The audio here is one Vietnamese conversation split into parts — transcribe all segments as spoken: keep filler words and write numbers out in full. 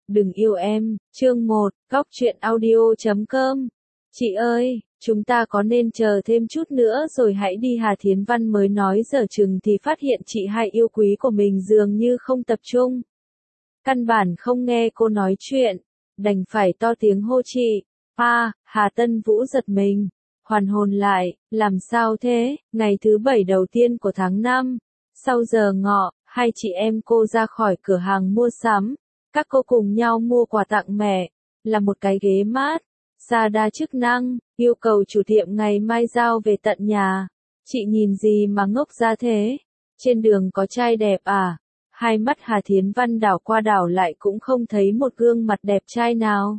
Đừng yêu em, chương một, góc truyện audio chấm com. Chị ơi, chúng ta có nên chờ thêm chút nữa rồi hãy đi? Hà Thiến Văn mới nói dở chừng thì phát hiện chị hai yêu quý của mình dường như không tập trung. Căn bản không nghe cô nói chuyện, đành phải to tiếng hô chị. À, Hà Tân Vũ giật mình, hoàn hồn lại, làm sao thế? Ngày thứ bảy đầu tiên của tháng năm, sau giờ ngọ, hai chị em cô ra khỏi cửa hàng mua sắm. Các cô cùng nhau mua quà tặng mẹ, là một cái ghế mát, xa đa chức năng, yêu cầu chủ tiệm ngày mai giao về tận nhà. Chị nhìn gì mà ngốc ra thế? Trên đường có trai đẹp à? Hai mắt Hà Thiến Văn đảo qua đảo lại cũng không thấy một gương mặt đẹp trai nào.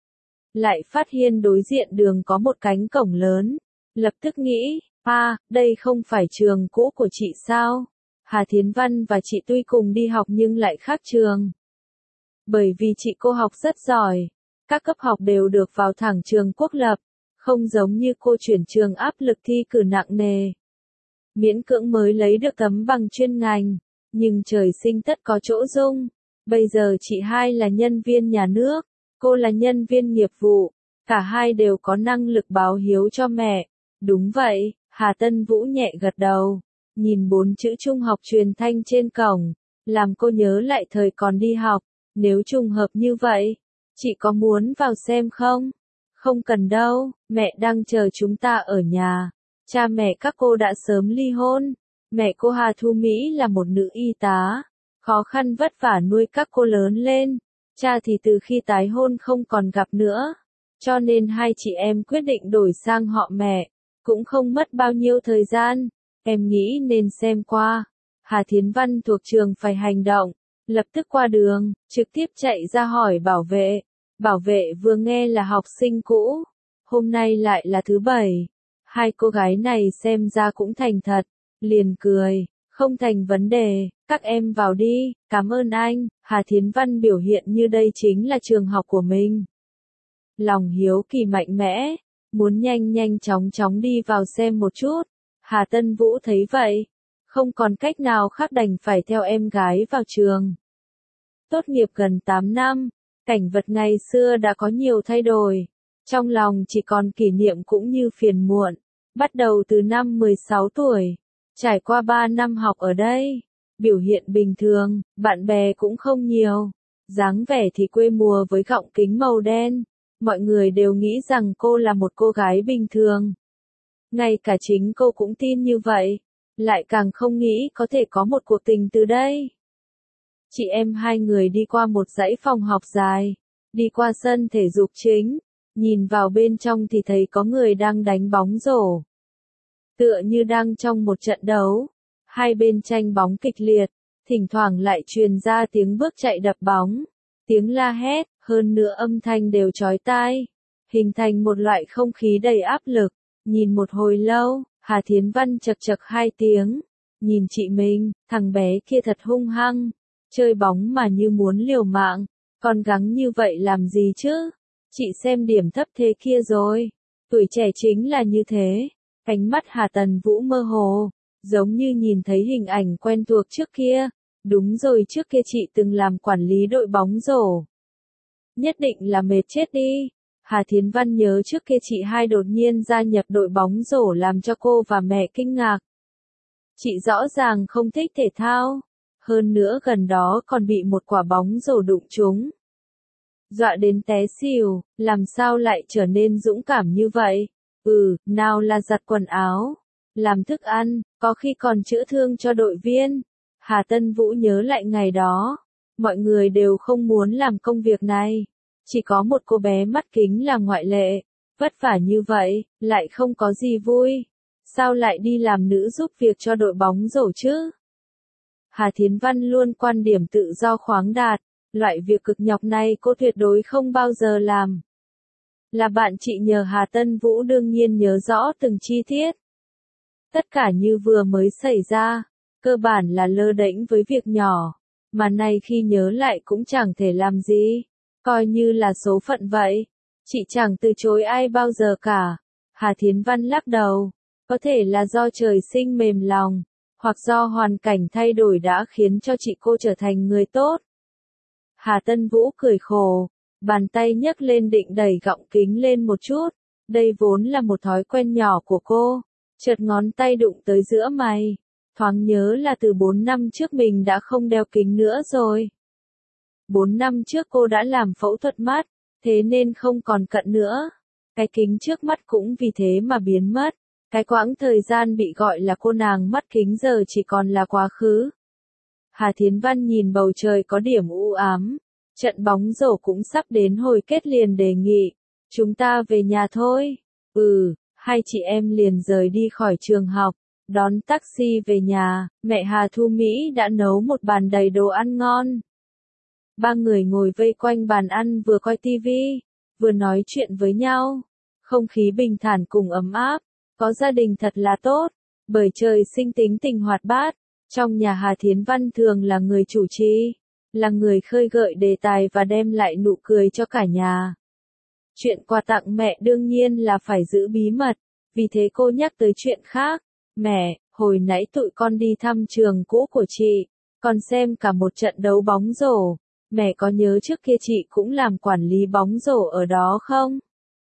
Lại phát hiện đối diện đường có một cánh cổng lớn, lập tức nghĩ, à, đây không phải trường cũ của chị sao? Hà Thiến Văn và chị tuy cùng đi học nhưng lại khác trường. Bởi vì chị cô học rất giỏi, các cấp học đều được vào thẳng trường quốc lập, không giống như cô chuyển trường áp lực thi cử nặng nề. Miễn cưỡng mới lấy được tấm bằng chuyên ngành, nhưng trời sinh tất có chỗ dung. Bây giờ chị hai là nhân viên nhà nước, cô là nhân viên nghiệp vụ, cả hai đều có năng lực báo hiếu cho mẹ. Đúng vậy, Hà Tân Vũ nhẹ gật đầu, nhìn bốn chữ trung học truyền thanh trên cổng, làm cô nhớ lại thời còn đi học. Nếu trùng hợp như vậy, chị có muốn vào xem không? Không cần đâu, mẹ đang chờ chúng ta ở nhà. Cha mẹ các cô đã sớm ly hôn. Mẹ cô Hà Thu Mỹ là một nữ y tá, khó khăn vất vả nuôi các cô lớn lên. Cha thì từ khi tái hôn không còn gặp nữa. Cho nên hai chị em quyết định đổi sang họ mẹ. Cũng không mất bao nhiêu thời gian. Em nghĩ nên xem qua. Hà Thiến Văn thuộc trường phải hành động. Lập tức qua đường, trực tiếp chạy ra hỏi bảo vệ. Bảo vệ vừa nghe là học sinh cũ. Hôm nay lại là thứ bảy. Hai cô gái này xem ra cũng thành thật. Liền cười, không thành vấn đề, các em vào đi, cảm ơn anh. Hà Thiến Văn biểu hiện như đây chính là trường học của mình. Lòng hiếu kỳ mạnh mẽ, muốn nhanh nhanh chóng chóng đi vào xem một chút. Hà Tân Vũ thấy vậy, không còn cách nào khác đành phải theo em gái vào trường. Tốt nghiệp gần tám năm, cảnh vật ngày xưa đã có nhiều thay đổi. Trong lòng chỉ còn kỷ niệm cũng như phiền muộn. Bắt đầu từ năm mười sáu tuổi, trải qua ba năm học ở đây, biểu hiện bình thường, bạn bè cũng không nhiều. Dáng vẻ thì quê mùa với gọng kính màu đen. Mọi người đều nghĩ rằng cô là một cô gái bình thường. Ngay cả chính cô cũng tin như vậy, lại càng không nghĩ có thể có một cuộc tình từ đây. Chị em hai người đi qua một dãy phòng học dài, đi qua sân thể dục chính, nhìn vào bên trong thì thấy có người đang đánh bóng rổ. Tựa như đang trong một trận đấu, hai bên tranh bóng kịch liệt, thỉnh thoảng lại truyền ra tiếng bước chạy đập bóng, tiếng la hét, hơn nữa âm thanh đều chói tai, hình thành một loại không khí đầy áp lực. Nhìn một hồi lâu, Hà Thiến Văn chật chật hai tiếng, nhìn chị mình, thằng bé kia thật hung hăng, chơi bóng mà như muốn liều mạng, còn gắng như vậy làm gì chứ? Chị xem điểm thấp thế kia rồi, tuổi trẻ chính là như thế. Ánh mắt Hà Tần Vũ mơ hồ, giống như nhìn thấy hình ảnh quen thuộc trước kia. Đúng rồi, trước kia chị từng làm quản lý đội bóng rổ. Nhất định là mệt chết đi. Hà Thiến Văn nhớ trước kia chị hai đột nhiên gia nhập đội bóng rổ làm cho cô và mẹ kinh ngạc. Chị rõ ràng không thích thể thao, hơn nữa gần đó còn bị một quả bóng rổ đụng trúng. Dọa đến té xỉu, làm sao lại trở nên dũng cảm như vậy? Ừ, nào là giặt quần áo, làm thức ăn, có khi còn chữa thương cho đội viên. Hà Tân Vũ nhớ lại ngày đó, mọi người đều không muốn làm công việc này. Chỉ có một cô bé mắt kính là ngoại lệ, vất vả như vậy, lại không có gì vui. Sao lại đi làm nữ giúp việc cho đội bóng rổ chứ? Hà Thiến Văn luôn quan điểm tự do khoáng đạt, loại việc cực nhọc này cô tuyệt đối không bao giờ làm. Là bạn chị nhờ Hà Tân Vũ đương nhiên nhớ rõ từng chi tiết. Tất cả như vừa mới xảy ra, cơ bản là lơ đễnh với việc nhỏ, mà nay khi nhớ lại cũng chẳng thể làm gì, coi như là số phận vậy. Chị chẳng từ chối ai bao giờ cả. Hà Thiến Văn lắc đầu, có thể là do trời sinh mềm lòng, hoặc do hoàn cảnh thay đổi đã khiến cho chị cô trở thành người tốt. Hà Tân Vũ cười khổ, bàn tay nhấc lên định đẩy gọng kính lên một chút. Đây vốn là một thói quen nhỏ của cô. Chợt ngón tay đụng tới giữa mày. Thoáng nhớ là từ bốn năm trước mình đã không đeo kính nữa rồi. bốn năm trước cô đã làm phẫu thuật mắt, thế nên không còn cận nữa. Cái kính trước mắt cũng vì thế mà biến mất. Cái quãng thời gian bị gọi là cô nàng mắt kính giờ chỉ còn là quá khứ. Hà Thiến Văn nhìn bầu trời có điểm u ám. Trận bóng rổ cũng sắp đến hồi kết liền đề nghị. Chúng ta về nhà thôi. Ừ, hai chị em liền rời đi khỏi trường học. Đón taxi về nhà, mẹ Hà Thu Mỹ đã nấu một bàn đầy đồ ăn ngon. Ba người ngồi vây quanh bàn ăn vừa coi tivi, vừa nói chuyện với nhau. Không khí bình thản cùng ấm áp, có gia đình thật là tốt, bởi trời sinh tính tình hoạt bát. Trong nhà Hà Thiến Văn thường là người chủ trì, là người khơi gợi đề tài và đem lại nụ cười cho cả nhà. Chuyện quà tặng mẹ đương nhiên là phải giữ bí mật, vì thế cô nhắc tới chuyện khác. Mẹ, hồi nãy tụi con đi thăm trường cũ của chị, con xem cả một trận đấu bóng rổ. Mẹ có nhớ trước kia chị cũng làm quản lý bóng rổ ở đó không?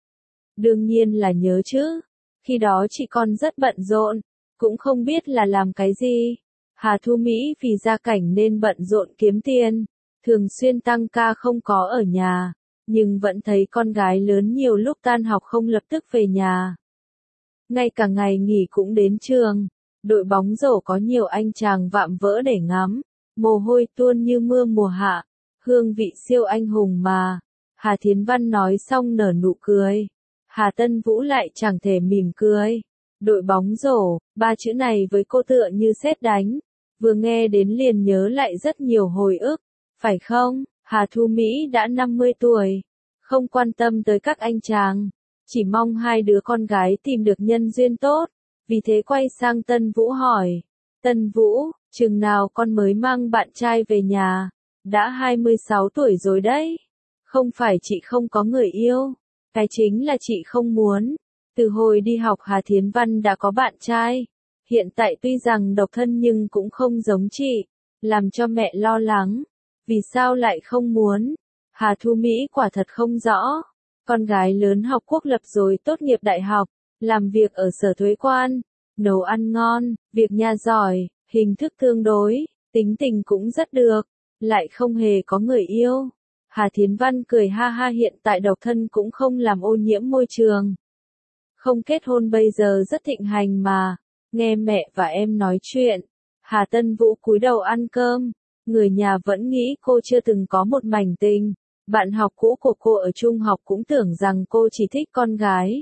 Đương nhiên là nhớ chứ. Khi đó chị con rất bận rộn, cũng không biết là làm cái gì. Hà Thu Mỹ vì gia cảnh nên bận rộn kiếm tiền, thường xuyên tăng ca không có ở nhà, nhưng vẫn thấy con gái lớn nhiều lúc tan học không lập tức về nhà. Ngay cả ngày nghỉ cũng đến trường, đội bóng rổ có nhiều anh chàng vạm vỡ để ngắm, mồ hôi tuôn như mưa mùa hạ, hương vị siêu anh hùng mà. Hà Thiến Văn nói xong nở nụ cười. Hà Tân Vũ lại chẳng thể mỉm cười. Đội bóng rổ, ba chữ này với cô tựa như sét đánh. Vừa nghe đến liền nhớ lại rất nhiều hồi ức. Phải không? Hà Thu Mỹ đã năm mươi tuổi. Không quan tâm tới các anh chàng. Chỉ mong hai đứa con gái tìm được nhân duyên tốt. Vì thế quay sang Tân Vũ hỏi. Tân Vũ, chừng nào con mới mang bạn trai về nhà? Đã hai mươi sáu tuổi rồi đấy. Không phải chị không có người yêu. Cái chính là chị không muốn. Từ hồi đi học Hà Thiến Văn đã có bạn trai. Hiện tại tuy rằng độc thân nhưng cũng không giống chị. Làm cho mẹ lo lắng. Vì sao lại không muốn? Hà Thu Mỹ quả thật không rõ. Con gái lớn học quốc lập rồi tốt nghiệp đại học. Làm việc ở sở thuế quan. Nấu ăn ngon, việc nhà giỏi, hình thức tương đối, tính tình cũng rất được. Lại không hề có người yêu. Hà Thiến Văn cười ha ha, hiện tại độc thân cũng không làm ô nhiễm môi trường. Không kết hôn bây giờ rất thịnh hành mà. Nghe mẹ và em nói chuyện. Hà Tân Vũ cúi đầu ăn cơm. Người nhà vẫn nghĩ cô chưa từng có một mảnh tình. Bạn học cũ của cô ở trung học cũng tưởng rằng cô chỉ thích con gái.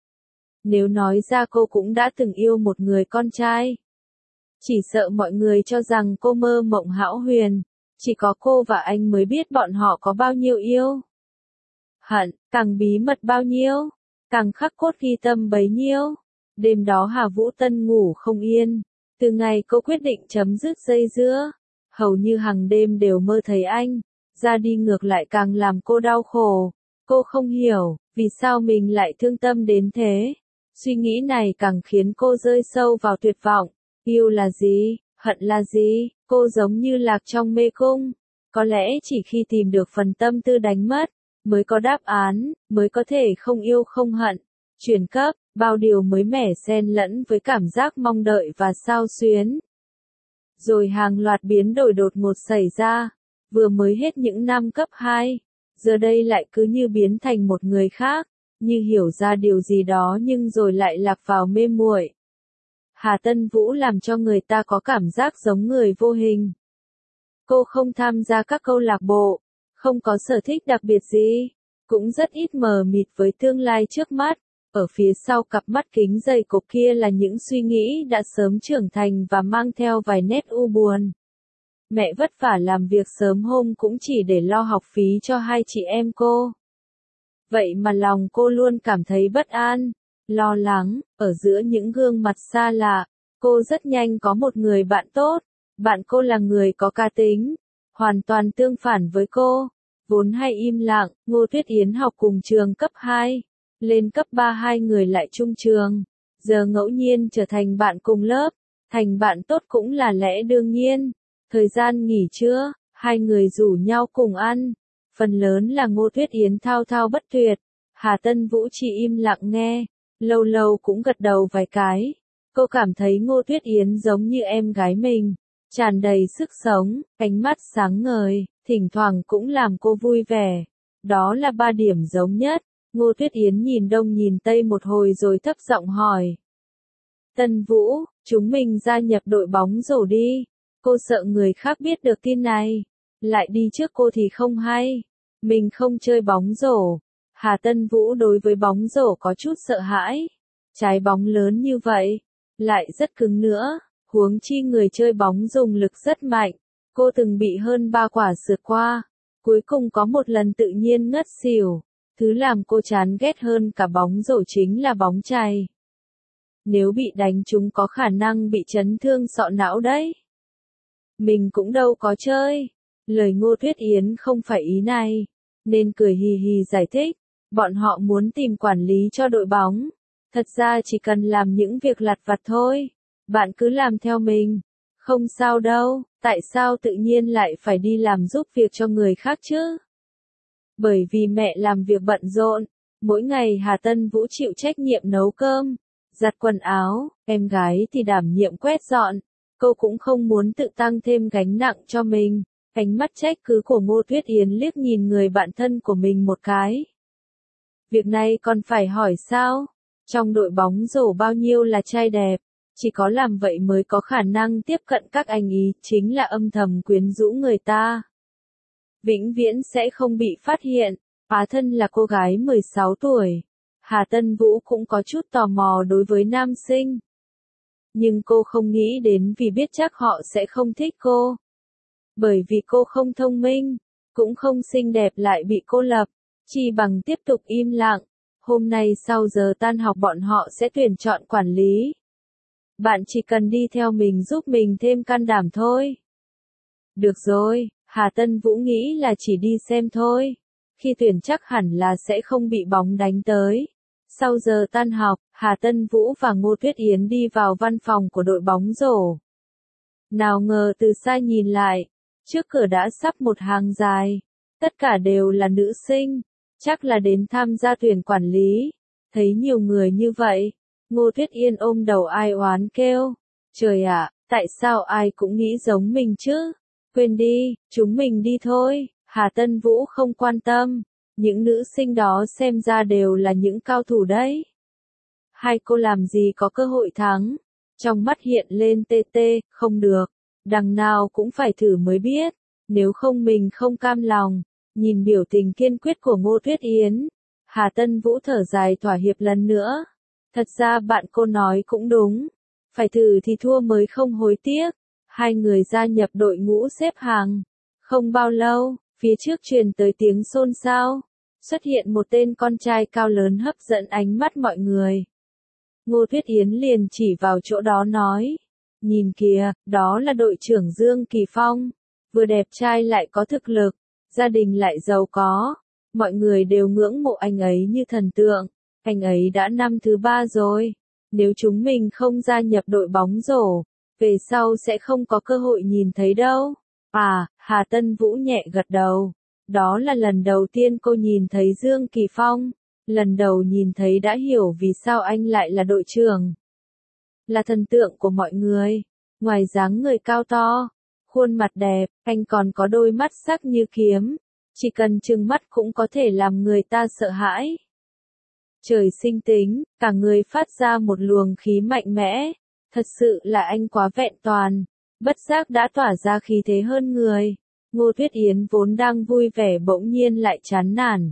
Nếu nói ra cô cũng đã từng yêu một người con trai. Chỉ sợ mọi người cho rằng cô mơ mộng hão huyền. Chỉ có cô và anh mới biết bọn họ có bao nhiêu yêu. Hận, càng bí mật bao nhiêu, càng khắc cốt ghi tâm bấy nhiêu. Đêm đó Hà Vũ Tân ngủ không yên. Từ ngày cô quyết định chấm dứt dây dưa, hầu như hàng đêm đều mơ thấy anh. Ra đi ngược lại càng làm cô đau khổ. Cô không hiểu, vì sao mình lại thương tâm đến thế. Suy nghĩ này càng khiến cô rơi sâu vào tuyệt vọng. Yêu là gì? Hận là gì? Cô giống như lạc trong mê cung. Có lẽ chỉ khi tìm được phần tâm tư đánh mất, mới có đáp án, mới có thể không yêu không hận. Chuyển cấp, bao điều mới mẻ xen lẫn với cảm giác mong đợi và xao xuyến. Rồi hàng loạt biến đổi đột ngột xảy ra. Vừa mới hết những năm cấp hai, giờ đây lại cứ như biến thành một người khác, như hiểu ra điều gì đó nhưng rồi lại lạc vào mê muội. Hà Tân Vũ làm cho người ta có cảm giác giống người vô hình. Cô không tham gia các câu lạc bộ, không có sở thích đặc biệt gì, cũng rất ít mờ mịt với tương lai trước mắt. Ở phía sau cặp mắt kính dày cộp kia là những suy nghĩ đã sớm trưởng thành và mang theo vài nét u buồn. Mẹ vất vả làm việc sớm hôm cũng chỉ để lo học phí cho hai chị em cô. Vậy mà lòng cô luôn cảm thấy bất an, lo lắng. Ở giữa những gương mặt xa lạ, cô rất nhanh có một người bạn tốt. Bạn cô là người có cá tính, hoàn toàn tương phản với cô. Vốn hay im lặng, Ngô Tuyết Yến học cùng trường cấp hai. Lên cấp ba hai người lại chung trường. Giờ ngẫu nhiên trở thành bạn cùng lớp. Thành bạn tốt cũng là lẽ đương nhiên. Thời gian nghỉ trưa, Hai người rủ nhau cùng ăn, phần lớn là Ngô Tuyết Yến thao thao bất tuyệt, Hà Tân Vũ chỉ im lặng nghe, lâu lâu cũng gật đầu vài cái. Cô cảm thấy Ngô Tuyết Yến giống như em gái mình, tràn đầy sức sống, ánh mắt sáng ngời, thỉnh thoảng cũng làm cô vui vẻ. Đó là ba điểm giống nhất. Ngô Tuyết Yến nhìn đông nhìn tây một hồi rồi thấp giọng hỏi. Tân Vũ, chúng mình gia nhập đội bóng rổ đi. Cô sợ người khác biết được tin này, lại đi trước cô thì không hay. Mình không chơi bóng rổ. Hà Tân Vũ đối với bóng rổ có chút sợ hãi. Trái bóng lớn như vậy, lại rất cứng nữa, huống chi người chơi bóng dùng lực rất mạnh. Cô từng bị hơn ba quả sượt qua, cuối cùng có một lần tự nhiên ngất xỉu. Thứ làm cô chán ghét hơn cả bóng rổ chính là bóng chày. Nếu bị đánh chúng có khả năng bị chấn thương sọ não đấy. Mình cũng đâu có chơi. Lời Ngô Tuyết Yến không phải ý này, nên cười hì hì giải thích. Bọn họ muốn tìm quản lý cho đội bóng. Thật ra chỉ cần làm những việc lặt vặt thôi. Bạn cứ làm theo mình. Không sao đâu, tại sao tự nhiên lại phải đi làm giúp việc cho người khác chứ? Bởi vì mẹ làm việc bận rộn, mỗi ngày Hà Tân Vũ chịu trách nhiệm nấu cơm, giặt quần áo, em gái thì đảm nhiệm quét dọn. Cô cũng không muốn tự tăng thêm gánh nặng cho mình. Ánh mắt trách cứ của Ngô Tuyết Yến liếc nhìn người bạn thân của mình một cái. Việc này còn phải hỏi sao? Trong đội bóng rổ bao nhiêu là trai đẹp, chỉ có làm vậy mới có khả năng tiếp cận các anh ý, chính là âm thầm quyến rũ người ta. Vĩnh viễn sẽ không bị phát hiện. Á thân là cô gái mười sáu tuổi. Hà Tân Vũ cũng có chút tò mò đối với nam sinh. Nhưng cô không nghĩ đến vì biết chắc họ sẽ không thích cô. Bởi vì cô không thông minh, cũng không xinh đẹp lại bị cô lập, chi bằng tiếp tục im lặng. Hôm nay sau giờ tan học bọn họ sẽ tuyển chọn quản lý. Bạn chỉ cần đi theo mình giúp mình thêm can đảm thôi. Được rồi, Hà Tân Vũ nghĩ là chỉ đi xem thôi. Khi tuyển chắc hẳn là sẽ không bị bóng đánh tới. Sau giờ tan học, Hà Tân Vũ và Ngô Tuyết Yến đi vào văn phòng của đội bóng rổ. Nào ngờ từ xa nhìn lại, trước cửa đã sắp một hàng dài. Tất cả đều là nữ sinh, chắc là đến tham gia tuyển quản lý. Thấy nhiều người như vậy, Ngô Tuyết Yên ôm đầu ai oán kêu. Trời ạ, tại sao ai cũng nghĩ giống mình chứ? Quên đi, chúng mình đi thôi. Hà Tân Vũ không quan tâm. Những nữ sinh đó xem ra đều là những cao thủ đấy. Hai cô làm gì có cơ hội thắng. Trong mắt hiện lên tê tê, không được. Đằng nào cũng phải thử mới biết. Nếu không mình không cam lòng. Nhìn biểu tình kiên quyết của Ngô Tuyết Yến, Hà Tân Vũ thở dài thỏa hiệp lần nữa. Thật ra bạn cô nói cũng đúng. Phải thử thì thua mới không hối tiếc. Hai người gia nhập đội ngũ xếp hàng. Không bao lâu, phía trước truyền tới tiếng xôn xao. Xuất hiện một tên con trai cao lớn hấp dẫn ánh mắt mọi người. Ngô Tuyết Yến liền chỉ vào chỗ đó nói. Nhìn kìa, đó là đội trưởng Dương Kỳ Phong. Vừa đẹp trai lại có thực lực. Gia đình lại giàu có. Mọi người đều ngưỡng mộ anh ấy như thần tượng. Anh ấy đã năm thứ ba rồi. Nếu chúng mình không gia nhập đội bóng rổ, về sau sẽ không có cơ hội nhìn thấy đâu. À, Hà Tân Vũ nhẹ gật đầu. Đó là lần đầu tiên cô nhìn thấy Dương Kỳ Phong. Lần đầu nhìn thấy đã hiểu vì sao anh lại là đội trưởng. Là thần tượng của mọi người. Ngoài dáng người cao to, khuôn mặt đẹp, anh còn có đôi mắt sắc như kiếm. Chỉ cần trừng mắt cũng có thể làm người ta sợ hãi. Trời sinh tính, cả người phát ra một luồng khí mạnh mẽ. Thật sự là anh quá vẹn toàn. Bất giác đã tỏa ra khí thế hơn người. Ngô Tuyết Yến vốn đang vui vẻ bỗng nhiên lại chán nản.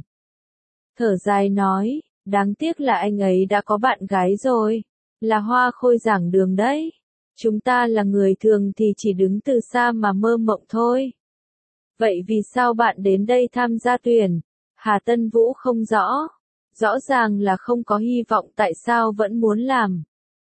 Thở dài nói, đáng tiếc là anh ấy đã có bạn gái rồi. Là hoa khôi giảng đường đấy. Chúng ta là người thường thì chỉ đứng từ xa mà mơ mộng thôi. Vậy vì sao bạn đến đây tham gia tuyển? Hà Tân Vũ không rõ. Rõ ràng là không có hy vọng tại sao vẫn muốn làm.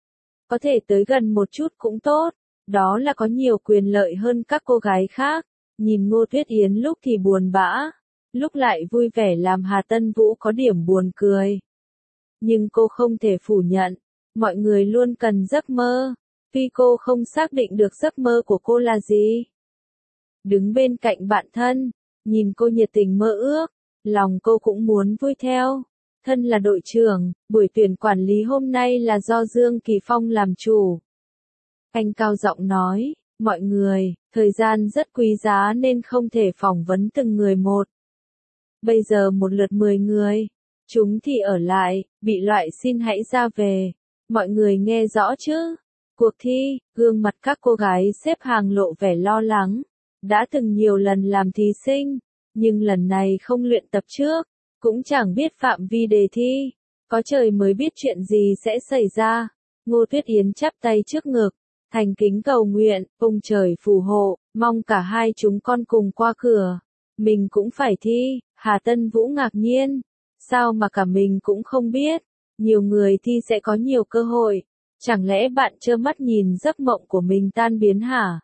Có thể tới gần một chút cũng tốt. Đó là có nhiều quyền lợi hơn các cô gái khác. Nhìn Ngô Tuyết Yến lúc thì buồn bã, lúc lại vui vẻ làm Hà Tân Vũ có điểm buồn cười. Nhưng cô không thể phủ nhận, mọi người luôn cần giấc mơ, tuy cô không xác định được giấc mơ của cô là gì. đứng bên cạnh bạn thân, nhìn cô nhiệt tình mơ ước, lòng cô cũng muốn vui theo. Thân là đội trưởng, buổi tuyển quản lý hôm nay là do Dương Kỳ Phong làm chủ. Anh cao giọng nói, mọi người, thời gian rất quý giá nên không thể phỏng vấn từng người một. Bây giờ một lượt mười người, chúng thì ở lại, bị loại xin hãy ra về. Mọi người nghe rõ chứ? Cuộc thi, gương mặt các cô gái xếp hàng lộ vẻ lo lắng. Đã từng nhiều lần làm thí sinh, nhưng lần này không luyện tập trước, cũng chẳng biết phạm vi đề thi. Có trời mới biết chuyện gì sẽ xảy ra. Ngô Tuyết Yến chắp tay trước ngực, thành kính cầu nguyện, ông trời phù hộ, mong cả hai chúng con cùng qua cửa. Mình cũng phải thi. Hà Tân Vũ ngạc nhiên. Sao mà cả mình cũng không biết. Nhiều người thi sẽ có nhiều cơ hội. Chẳng lẽ bạn trơ mắt nhìn giấc mộng của mình tan biến hả?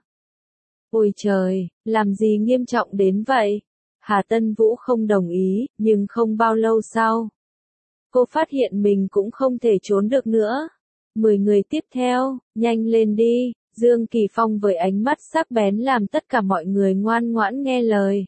Ôi trời, làm gì nghiêm trọng đến vậy? Hà Tân Vũ không đồng ý, nhưng không bao lâu sau. Cô phát hiện mình cũng không thể trốn được nữa. Mười người tiếp theo, nhanh lên đi, Dương Kỳ Phong với ánh mắt sắc bén làm tất cả mọi người ngoan ngoãn nghe lời.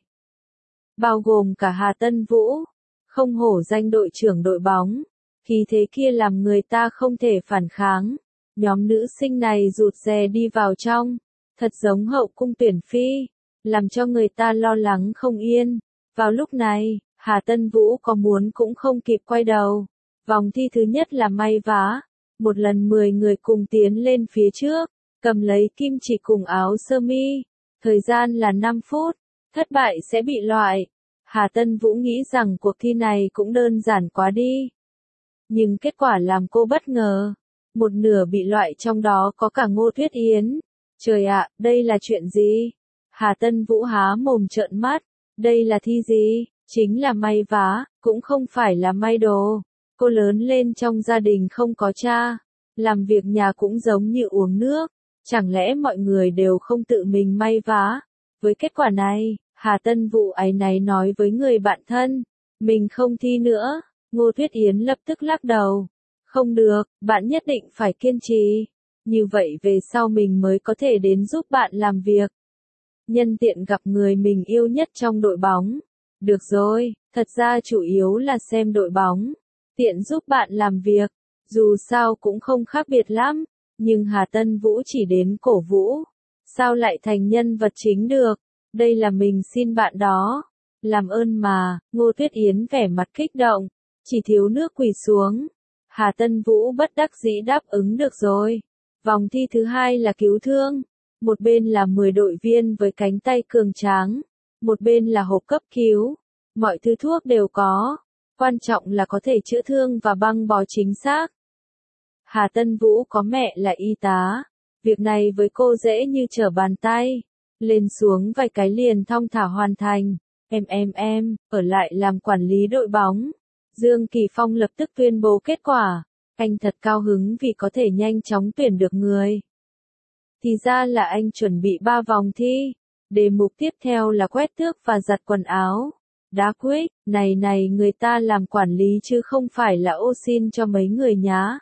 Bao gồm cả Hà Tân Vũ, không hổ danh đội trưởng đội bóng. Khí thế kia làm người ta không thể phản kháng. Nhóm nữ sinh này rụt rè đi vào trong, thật giống hậu cung tuyển phi, làm cho người ta lo lắng không yên. Vào lúc này, Hà Tân Vũ có muốn cũng không kịp quay đầu. Vòng thi thứ nhất là may vá. Một lần mười người cùng tiến lên phía trước, cầm lấy kim chỉ cùng áo sơ mi. Thời gian là năm phút, thất bại sẽ bị loại. Hà Tân Vũ nghĩ rằng cuộc thi này cũng đơn giản quá đi. Nhưng kết quả làm cô bất ngờ. Một nửa bị loại trong đó có cả Ngô Tuyết Yến. Trời ạ, đây là chuyện gì? Hà Tân Vũ há mồm trợn mắt. Đây là thi gì? Chính là may vá, cũng không phải là may đồ. Cô lớn lên trong gia đình không có cha. Làm việc nhà cũng giống như uống nước. Chẳng lẽ mọi người đều không tự mình may vá? Với kết quả này, Hà Tân Vũ áy náy nói với người bạn thân. Mình không thi nữa. Ngô Tuyết Yến lập tức lắc đầu. Không được, bạn nhất định phải kiên trì. Như vậy về sau mình mới có thể đến giúp bạn làm việc. Nhân tiện gặp người mình yêu nhất trong đội bóng. Được rồi, thật ra chủ yếu là xem đội bóng. Tiện giúp bạn làm việc. Dù sao cũng không khác biệt lắm. Nhưng Hà Tân Vũ chỉ đến cổ vũ. Sao lại thành nhân vật chính được? Đây là mình xin bạn đó. Làm ơn mà, Ngô Tuyết Yến vẻ mặt kích động. Chỉ thiếu nước quỳ xuống. Hà Tân Vũ bất đắc dĩ đáp ứng được rồi. Vòng thi thứ hai là cứu thương. Một bên là mười đội viên với cánh tay cường tráng. Một bên là hộp cấp cứu. Mọi thứ thuốc đều có. Quan trọng là có thể chữa thương và băng bó chính xác. Hà Tân Vũ có mẹ là y tá. Việc này với cô dễ như trở bàn tay. Lên xuống vài cái liền thong thả hoàn thành. Em em em, ở lại làm quản lý đội bóng. Dương Kỳ Phong lập tức tuyên bố kết quả. Anh thật cao hứng vì có thể nhanh chóng tuyển được người. Thì ra là anh chuẩn bị ba vòng thi. Đề mục tiếp theo là quét tước và giặt quần áo. Đá quyết, này này người ta làm quản lý chứ không phải là ô xin cho mấy người nhá.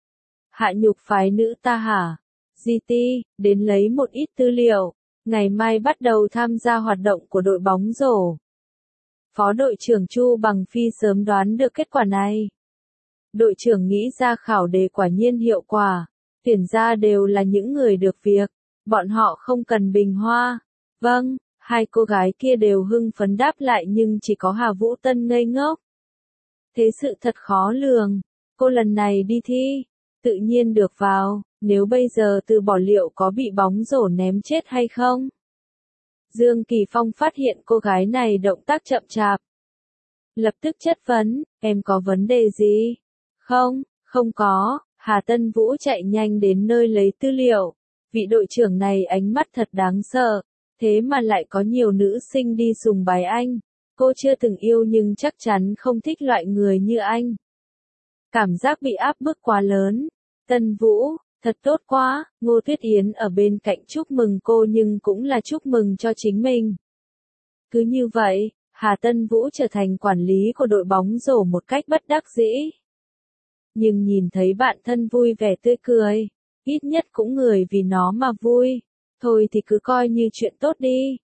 Hạ nhục phái nữ ta hả? giê tê, đến lấy một ít tư liệu. Ngày mai bắt đầu tham gia hoạt động của đội bóng rổ. Phó đội trưởng Chu Bằng Phi sớm đoán được kết quả này. Đội trưởng nghĩ ra khảo đề quả nhiên hiệu quả. Tuyển ra đều là những người được việc. Bọn họ không cần bình hoa. Vâng, hai cô gái kia đều hưng phấn đáp lại nhưng chỉ có Hà Vũ Tân ngây ngốc. Thế sự thật khó lường. Cô lần này đi thi. Tự nhiên được vào. Nếu bây giờ từ bỏ liệu có bị bóng rổ ném chết hay không? Dương Kỳ Phong phát hiện cô gái này động tác chậm chạp. Lập tức chất vấn, em có vấn đề gì? Không, không có. Hà Tân Vũ chạy nhanh đến nơi lấy tư liệu. Vị đội trưởng này ánh mắt thật đáng sợ. Thế mà lại có nhiều nữ sinh đi sùng bái anh. Cô chưa từng yêu nhưng chắc chắn không thích loại người như anh. Cảm giác bị áp bức quá lớn. Tân Vũ, thật tốt quá. Ngô Tuyết Yến ở bên cạnh chúc mừng cô nhưng cũng là chúc mừng cho chính mình. Cứ như vậy, Hà Tân Vũ trở thành quản lý của đội bóng rổ một cách bất đắc dĩ. Nhưng nhìn thấy bạn thân vui vẻ tươi cười, ít nhất cũng người vì nó mà vui. Thôi thì cứ coi như chuyện tốt đi.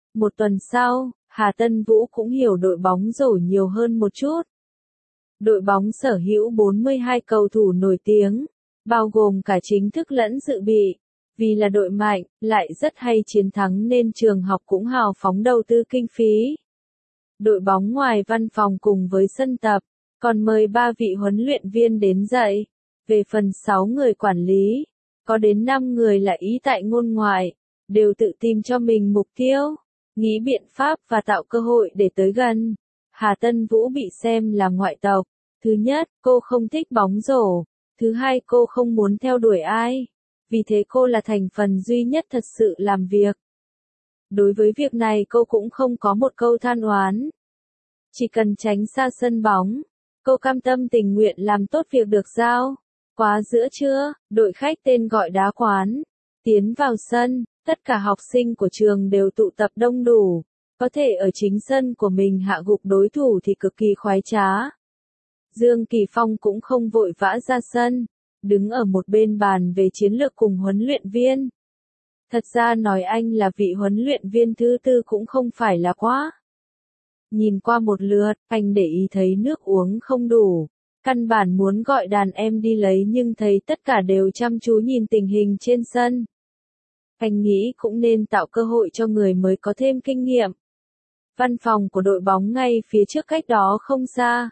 Một tuần sau, Hà Tân Vũ cũng hiểu đội bóng rổ nhiều hơn một chút. Đội bóng sở hữu bốn mươi hai cầu thủ nổi tiếng, bao gồm cả chính thức lẫn dự bị. Vì là đội mạnh, lại rất hay chiến thắng nên trường học cũng hào phóng đầu tư kinh phí. Đội bóng ngoài văn phòng cùng với sân tập, còn mời ba vị huấn luyện viên đến dạy. Về phần sáu người quản lý, có đến năm người là ý tại ngôn ngoại, đều tự tìm cho mình mục tiêu, nghĩ biện pháp và tạo cơ hội để tới gần. Hà Tân Vũ bị xem là ngoại tộc. Thứ nhất, cô không thích bóng rổ. Thứ hai, cô không muốn theo đuổi ai. Vì thế cô là thành phần duy nhất thật sự làm việc. Đối với việc này cô cũng không có một câu than oán. Chỉ cần tránh xa sân bóng, cô cam tâm tình nguyện làm tốt việc được giao. Quá giữa trưa, đội khách tên gọi đá quán. Tiến vào sân, tất cả học sinh của trường đều tụ tập đông đủ. Có thể ở chính sân của mình hạ gục đối thủ thì cực kỳ khoái trá. Dương Kỳ Phong cũng không vội vã ra sân, đứng ở một bên bàn về chiến lược cùng huấn luyện viên. Thật ra nói anh là vị huấn luyện viên thứ tư cũng không phải là quá. Nhìn qua một lượt, anh để ý thấy nước uống không đủ. Căn bản muốn gọi đàn em đi lấy nhưng thấy tất cả đều chăm chú nhìn tình hình trên sân. Anh nghĩ cũng nên tạo cơ hội cho người mới có thêm kinh nghiệm. Văn phòng của đội bóng ngay phía trước cách đó không xa.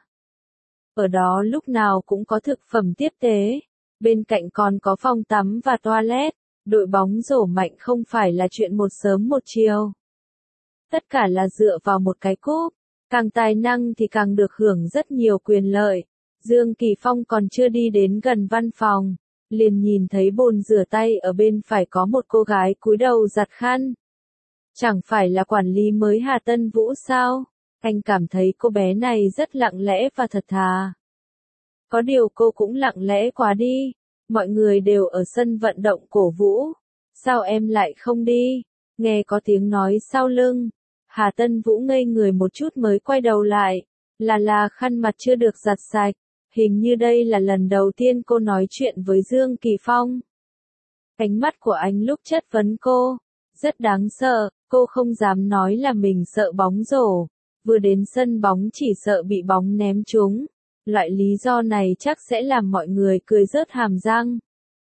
Ở đó lúc nào cũng có thực phẩm tiếp tế. Bên cạnh còn có phòng tắm và toilet. Đội bóng rổ mạnh không phải là chuyện một sớm một chiều. Tất cả là dựa vào một cái cúp. Càng tài năng thì càng được hưởng rất nhiều quyền lợi. Dương Kỳ Phong còn chưa đi đến gần văn phòng, liền nhìn thấy bồn rửa tay ở bên phải có một cô gái cúi đầu giặt khăn. Chẳng phải là quản lý mới Hà Tân Vũ sao? Anh cảm thấy cô bé này rất lặng lẽ và thật thà. Có điều cô cũng lặng lẽ quá đi. Mọi người đều ở sân vận động cổ vũ. Sao em lại không đi? Nghe có tiếng nói sau lưng. Hà Tân Vũ ngây người một chút mới quay đầu lại. Là là khăn mặt chưa được giặt sạch. Hình như đây là lần đầu tiên cô nói chuyện với Dương Kỳ Phong. Ánh mắt của anh lúc chất vấn cô. Rất đáng sợ, cô không dám nói là mình sợ bóng rổ. Vừa đến sân bóng chỉ sợ bị bóng ném trúng. Loại lý do này chắc sẽ làm mọi người cười rớt hàm răng.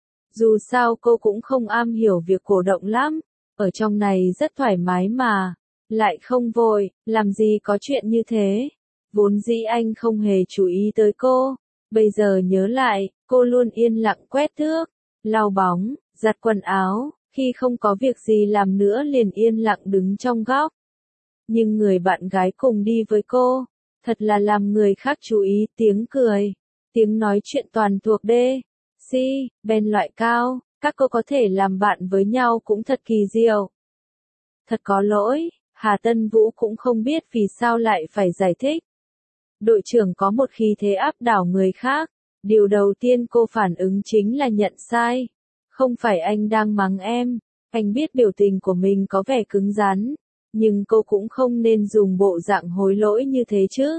Dù sao cô cũng không am hiểu việc cổ động lắm. Ở trong này rất thoải mái mà. Lại không vội, làm gì có chuyện như thế. Vốn dĩ anh không hề chú ý tới cô. Bây giờ nhớ lại, cô luôn yên lặng quét thước, lau bóng, giặt quần áo. Khi không có việc gì làm nữa liền yên lặng đứng trong góc. Nhưng người bạn gái cùng đi với cô, thật là làm người khác chú ý, tiếng cười, tiếng nói chuyện toàn thuộc D, C, Ben loại cao, các cô có thể làm bạn với nhau cũng thật kỳ diệu. Thật có lỗi, Hà Tân Vũ cũng không biết vì sao lại phải giải thích. Đội trưởng có một khí thế áp đảo người khác, điều đầu tiên cô phản ứng chính là nhận sai. Không phải anh đang mắng em, anh biết biểu tình của mình có vẻ cứng rắn, nhưng cô cũng không nên dùng bộ dạng hối lỗi như thế chứ.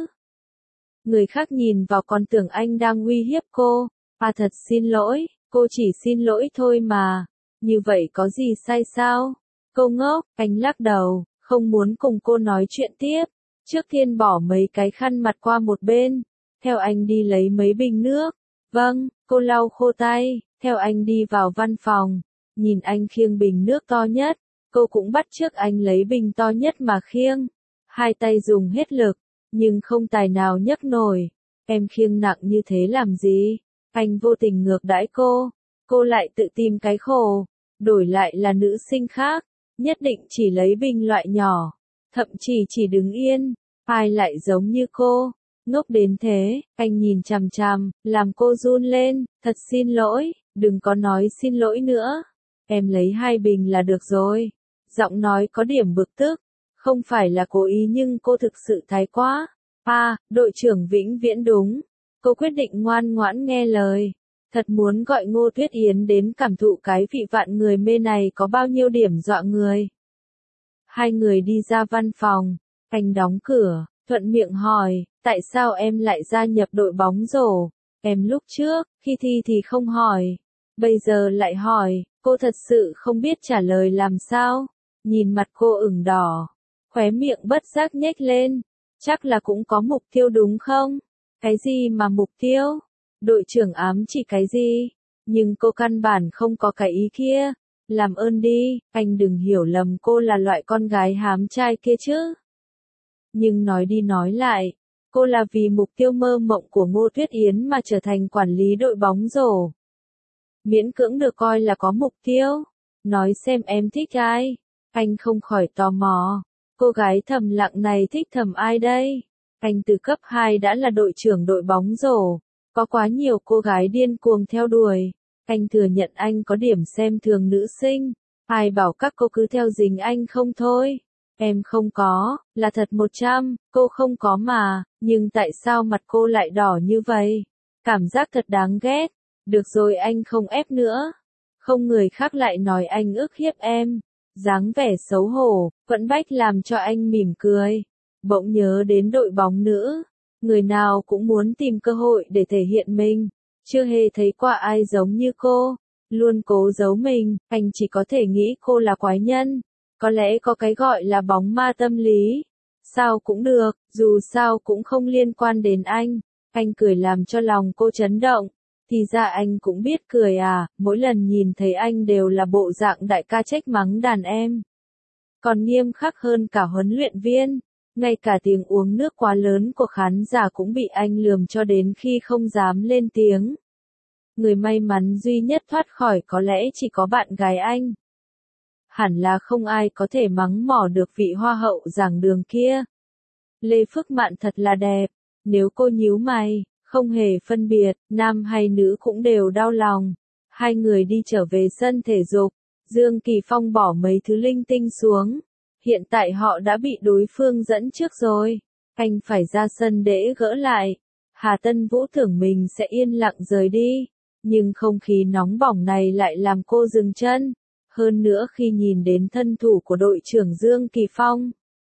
Người khác nhìn vào còn tưởng anh đang uy hiếp cô, à thật xin lỗi, cô chỉ xin lỗi thôi mà, như vậy có gì sai sao? Cô ngốc, anh lắc đầu, không muốn cùng cô nói chuyện tiếp. Trước tiên bỏ mấy cái khăn mặt qua một bên, theo anh đi lấy mấy bình nước. Vâng, cô lau khô tay, theo anh đi vào văn phòng, nhìn anh khiêng bình nước to nhất, cô cũng bắt chước anh lấy bình to nhất mà khiêng. Hai tay dùng hết lực, nhưng không tài nào nhấc nổi. Em khiêng nặng như thế làm gì? Anh vô tình ngược đãi cô, cô lại tự tìm cái khổ, đổi lại là nữ sinh khác, nhất định chỉ lấy bình loại nhỏ, thậm chí chỉ đứng yên, ai lại giống như cô. Ngốc đến thế, anh nhìn chằm chằm, làm cô run lên, thật xin lỗi, đừng có nói xin lỗi nữa. Em lấy hai bình là được rồi. Giọng nói có điểm bực tức, không phải là cố ý nhưng cô thực sự thái quá. À, đội trưởng vĩnh viễn đúng. Cô quyết định ngoan ngoãn nghe lời. Thật muốn gọi Ngô Tuyết Yến đến cảm thụ cái vị vạn người mê này có bao nhiêu điểm dọa người. Hai người đi ra văn phòng, anh đóng cửa, thuận miệng hỏi, tại sao em lại gia nhập đội bóng rổ? Em lúc trước, khi thi thì không hỏi, bây giờ lại hỏi, cô thật sự không biết trả lời làm sao. Nhìn mặt cô ửng đỏ, Khóe miệng bất giác nhếch lên. Chắc là cũng có mục tiêu đúng không? Cái gì mà mục tiêu? Đội trưởng ám chỉ cái gì? Nhưng cô căn bản không có cái ý kia. Làm ơn đi, anh đừng hiểu lầm cô là loại con gái hám trai kia chứ. Nhưng nói đi nói lại, cô là vì mục tiêu mơ mộng của Ngô Tuyết Yến mà trở thành quản lý đội bóng rổ. Miễn cưỡng được coi là có mục tiêu. Nói xem em thích ai? Anh không khỏi tò mò. Cô gái thầm lặng này thích thầm ai đây? Anh từ cấp hai đã là đội trưởng đội bóng rổ. Có quá nhiều cô gái điên cuồng theo đuổi. Anh thừa nhận anh có điểm xem thường nữ sinh. Ai bảo các cô cứ theo dính anh không thôi. Em không có, là thật một trăm, cô không có mà, nhưng tại sao mặt cô lại đỏ như vậy? Cảm giác thật đáng ghét. Được rồi anh không ép nữa. Không người khác lại nói anh ức hiếp em. Dáng vẻ xấu hổ, Quẫn Bách làm cho anh mỉm cười. Bỗng nhớ đến đội bóng nữ. Người nào cũng muốn tìm cơ hội để thể hiện mình. Chưa hề thấy qua ai giống như cô. Luôn cố giấu mình, anh chỉ có thể nghĩ cô là quái nhân. Có lẽ có cái gọi là bóng ma tâm lý. Sao cũng được, dù sao cũng không liên quan đến anh. Anh cười làm cho lòng cô chấn động. Thì ra anh cũng biết cười à, mỗi lần nhìn thấy anh đều là bộ dạng đại ca trách mắng đàn em. Còn nghiêm khắc hơn cả huấn luyện viên. Ngay cả tiếng uống nước quá lớn của khán giả cũng bị anh lườm cho đến khi không dám lên tiếng. Người may mắn duy nhất thoát khỏi có lẽ chỉ có bạn gái anh. Hẳn là không ai có thể mắng mỏ được vị hoa hậu giảng đường kia. Lê Phước Mạn thật là đẹp. Nếu cô nhíu mày, không hề phân biệt, nam hay nữ cũng đều đau lòng. Hai người đi trở về sân thể dục. Dương Kỳ Phong bỏ mấy thứ linh tinh xuống. Hiện tại họ đã bị đối phương dẫn trước rồi. Anh phải ra sân để gỡ lại. Hà Tân Vũ tưởng mình sẽ yên lặng rời đi. Nhưng không khí nóng bỏng này lại làm cô dừng chân. Hơn nữa khi nhìn đến thân thủ của đội trưởng Dương Kỳ Phong.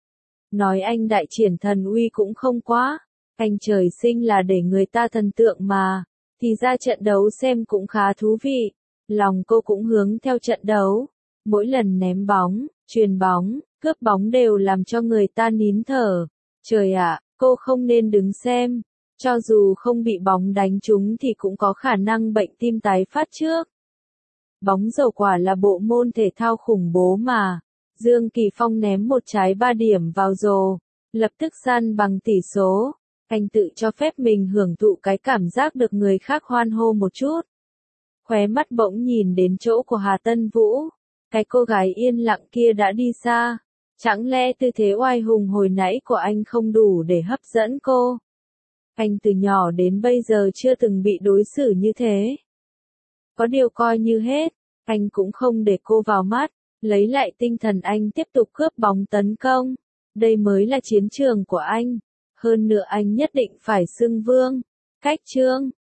Nói anh đại triển thần uy cũng không quá. Anh trời sinh là để người ta thần tượng mà. Thì ra trận đấu xem cũng khá thú vị. Lòng cô cũng hướng theo trận đấu. Mỗi lần ném bóng, chuyền bóng, cướp bóng đều làm cho người ta nín thở. Trời ạ, cô không nên đứng xem. Cho dù không bị bóng đánh trúng thì cũng có khả năng bệnh tim tái phát trước. Bóng rổ quả là bộ môn thể thao khủng bố mà. Dương Kỳ Phong ném một trái ba điểm vào rổ. Lập tức san bằng tỷ số. Anh tự cho phép mình hưởng thụ cái cảm giác được người khác hoan hô một chút. Khóe mắt bỗng nhìn đến chỗ của Hà Tân Vũ. Cái cô gái yên lặng kia đã đi xa. Chẳng lẽ tư thế oai hùng hồi nãy của anh không đủ để hấp dẫn cô? Anh từ nhỏ đến bây giờ chưa từng bị đối xử như thế. Có điều coi như hết, anh cũng không để cô vào mắt. Lấy lại tinh thần anh tiếp tục cướp bóng tấn công. Đây mới là chiến trường của anh. Hơn nữa anh nhất định phải xưng vương. Cách chương